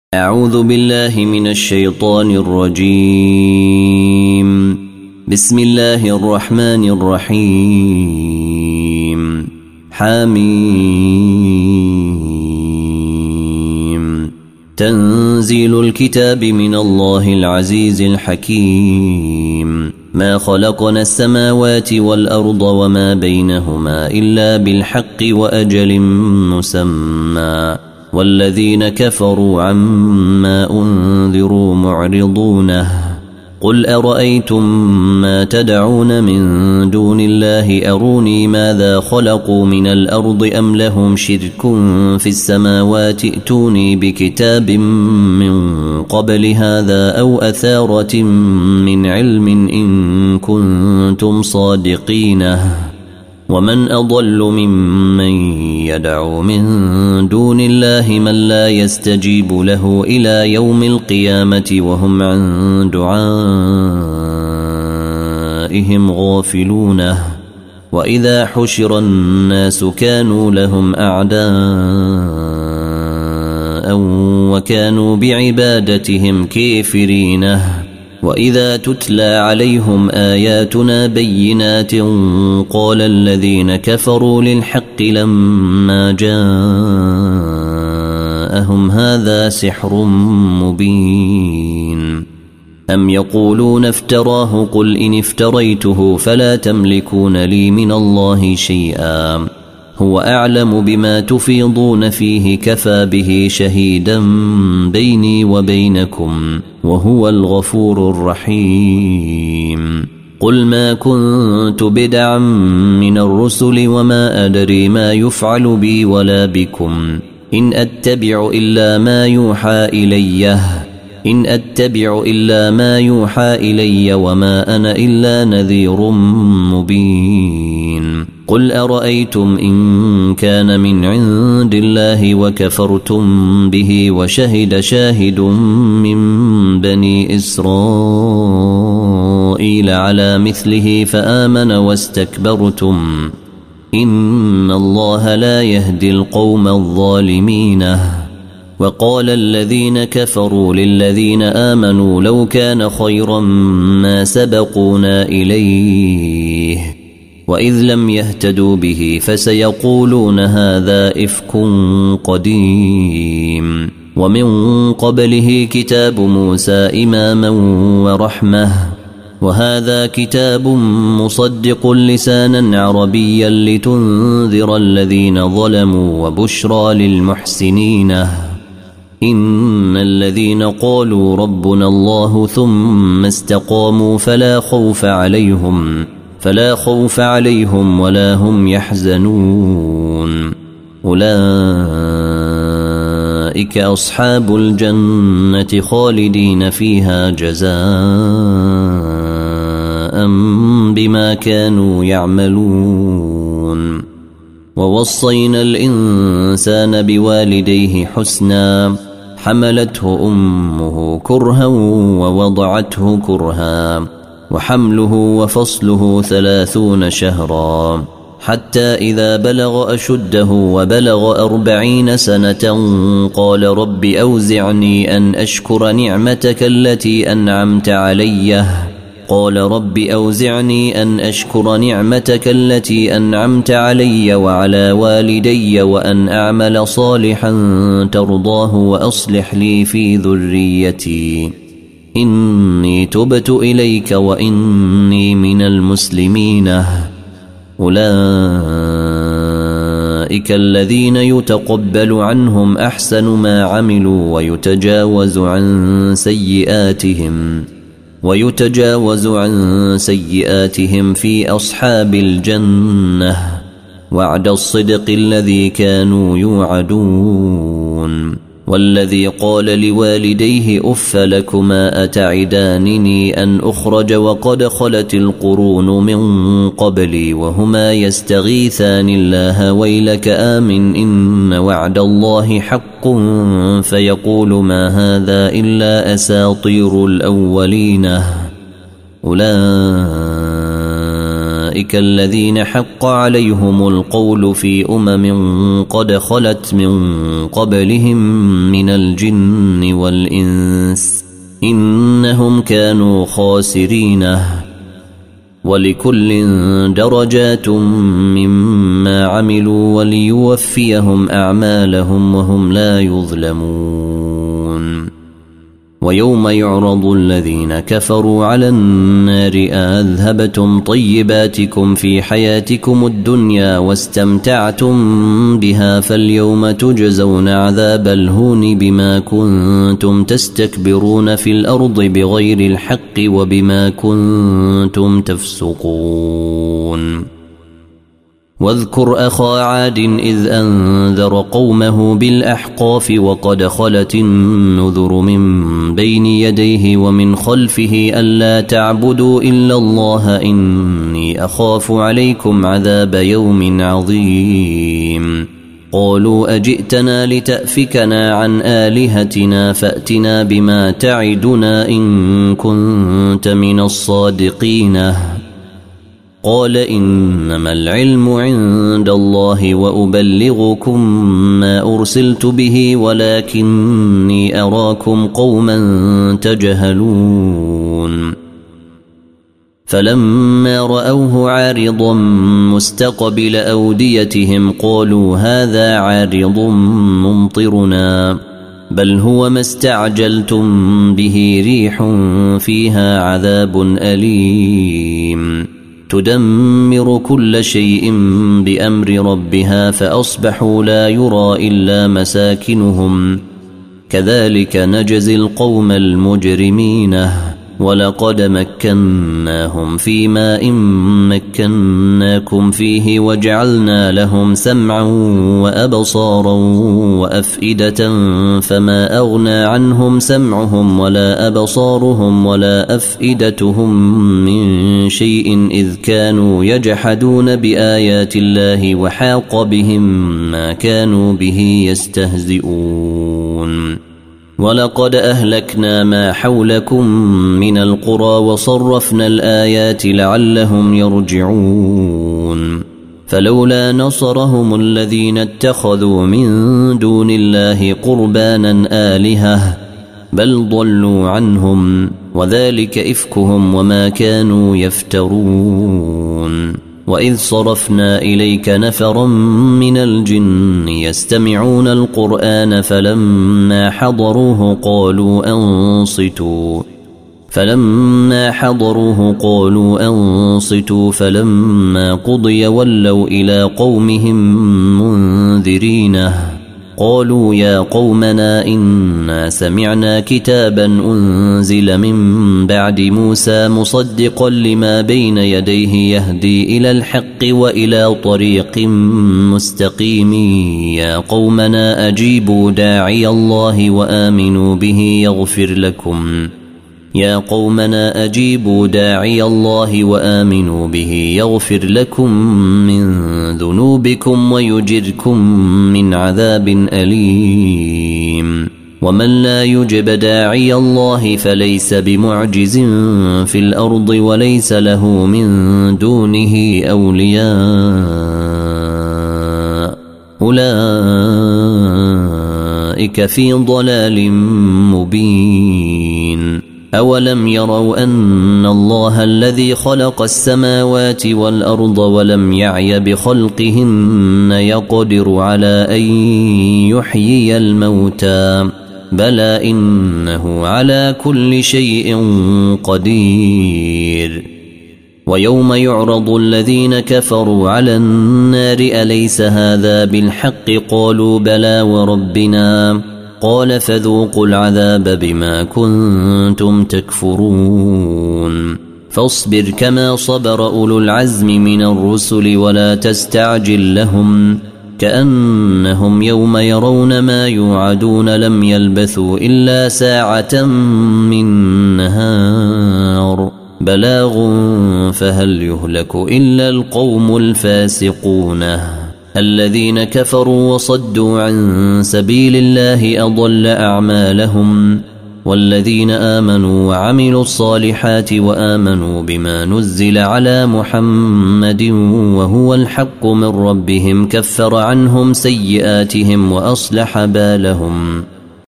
أعوذ بالله من الشيطان الرجيم. بسم الله الرحمن الرحيم. حميم. تنزيل الكتاب من الله العزيز الحكيم. ما خلقنا السماوات والأرض وما بينهما إلا بالحق وأجل مسمى، والذين كفروا عما أنذروا معرضونه. قل أرأيتم ما تدعون من دون الله أروني ماذا خلقوا من الأرض أم لهم شرك في السماوات ائتوني بكتاب من قبل هذا أو أثارة من علم إن كنتم صادقينه. ومن أضل ممن يدعو من دون الله من لا يستجيب له إلى يوم القيامة وهم عن دعائهم غافلون. وإذا حشر الناس كانوا لهم أعداء وكانوا بعبادتهم كافرين. وإذا تتلى عليهم آياتنا بينات قال الذين كفروا للحق لما جاءهم هذا سحر مبين. أم يقولون افتراه قل إن افتريته فلا تملكون لي من الله شيئا هو أعلم بما تفيضون فيه كفى به شهيدا بيني وبينكم وهو الغفور الرحيم. قل ما كنت بدعا من الرسل وما أدري ما يفعل بي ولا بكم إن أتبع إلا ما يوحى إلي وما أنا إلا نذير مبين. قل أرأيتم إن كان من عند الله وكفرتم به وشهد شاهد من بني إسرائيل على مثله فآمن واستكبرتم إن الله لا يهدي القوم الظالمين. وقال الذين كفروا للذين آمنوا لو كان خيرا ما سبقونا إليه وإذ لم يهتدوا به فسيقولون هذا إفك قديم. ومن قبله كتاب موسى إماما ورحمة وهذا كتاب مصدق لسانا عربيا لتنذر الذين ظلموا وبشرى للمحسنين. إن الذين قالوا ربنا الله ثم استقاموا فلا خوف عليهم ولا هم يحزنون. أولئك أصحاب الجنة خالدين فيها جزاء بما كانوا يعملون. ووصينا الإنسان بوالديه حسنا حملته أمه كرها ووضعته كرها وحمله وفصله 30 شهرا حتى إذا بلغ أشده وبلغ 40 سنة قال رب أوزعني أن أشكر نعمتك التي أنعمت علي وعلى والدي وأن أعمل صالحا ترضاه وأصلح لي في ذريتي إني تبت إليك وإني من المسلمين. أولئك الذين يتقبل عنهم أحسن ما عملوا ويتجاوز عن سيئاتهم في أصحاب الجنة وعد الصدق الذي كانوا يوعدون. والذي قال لوالديه أف لكما أتعدانني أن أخرج وقد خلت القرون من قبلي وهما يستغيثان الله ويلك آمن إن وعد الله حق فيقول ما هذا إلا أساطير الأولين. أولئك أولئك الذين حق عليهم القول في قد خلت من قبلهم من الجن والإنس إنهم كانوا خاسرين ولكل درجات مما عملوا وليوفيهم أعمالهم وهم لا يظلمون ويوم يعرض الذين كفروا على النار أذهبتم طيباتكم في حياتكم الدنيا واستمتعتم بها فاليوم تجزون عذاب الهون بما كنتم تستكبرون في الأرض بغير الحق وبما كنتم تفسقون واذكر أخا عاد إذ أنذر قومه بالأحقاف وقد خلت النذر من بين يديه ومن خلفه ألا تعبدوا إلا الله إني أخاف عليكم عذاب يوم عظيم قالوا أجئتنا لتأفكنا عن آلهتنا فأتنا بما تعدنا إن كنت من الصادقين قال إنما العلم عند الله وأبلغكم ما أرسلت به ولكني أراكم قوما تجهلون فلما رأوه عارضا مستقبل أوديتهم قالوا هذا عارض ممطرنا بل هو ما استعجلتم به ريح فيها عذاب أليم تدمر كل شيء بأمر ربها فأصبحوا لا يرى إلا مساكنهم كذلك نجزي القوم المجرمين ولقد مكناهم في ماء مكناكم فيه وجعلنا لهم سمعا وأبصارا وأفئدة فما أغنى عنهم سمعهم ولا أبصارهم ولا أفئدتهم من شيء إذ كانوا يجحدون بآيات الله وحاق بهم ما كانوا به يستهزئون ولقد أهلكنا ما حولكم من القرى وصرفنا الآيات لعلهم يرجعون فلولا نصرهم الذين اتخذوا من دون الله قربانا آلهة بل ضلوا عنهم وذلك إفكهم وما كانوا يفترون وإذ صرفنا إليك نفرا من الجن يستمعون القرآن فلما حضروه قالوا أنصتوا فلما قضي ولوا إلى قومهم منذرين قالوا يا قومنا إنا سمعنا كتابا أنزل من بعد موسى مصدقا لما بين يديه يهدي إلى الحق وإلى طريق مستقيم يا قومنا أجيبوا داعي الله وآمنوا به يغفر لكم من ذنوبكم ويجركم من عذاب أليم ومن لا يجب داعي الله فليس بمعجز في الأرض وليس له من دونه أولياء أولئك في ضلال مبين أولم يروا أن الله الذي خلق السماوات والأرض ولم يعي بخلقهن يقدر على أن يحيي الموتى بلى إنه على كل شيء قدير ويوم يعرض الذين كفروا على النار أليس هذا بالحق قالوا بلى وربنا قال فذوقوا العذاب بما كنتم تكفرون فاصبر كما صبر أولو العزم من الرسل ولا تستعجل لهم كأنهم يوم يرون ما يوعدون لم يلبثوا إلا ساعة من نهار بلاغ فهل يهلك إلا القوم الفاسقون الذين كفروا وصدوا عن سبيل الله أضل أعمالهم والذين آمنوا وعملوا الصالحات وآمنوا بما نزل على محمد وهو الحق من ربهم كفر عنهم سيئاتهم وأصلح بالهم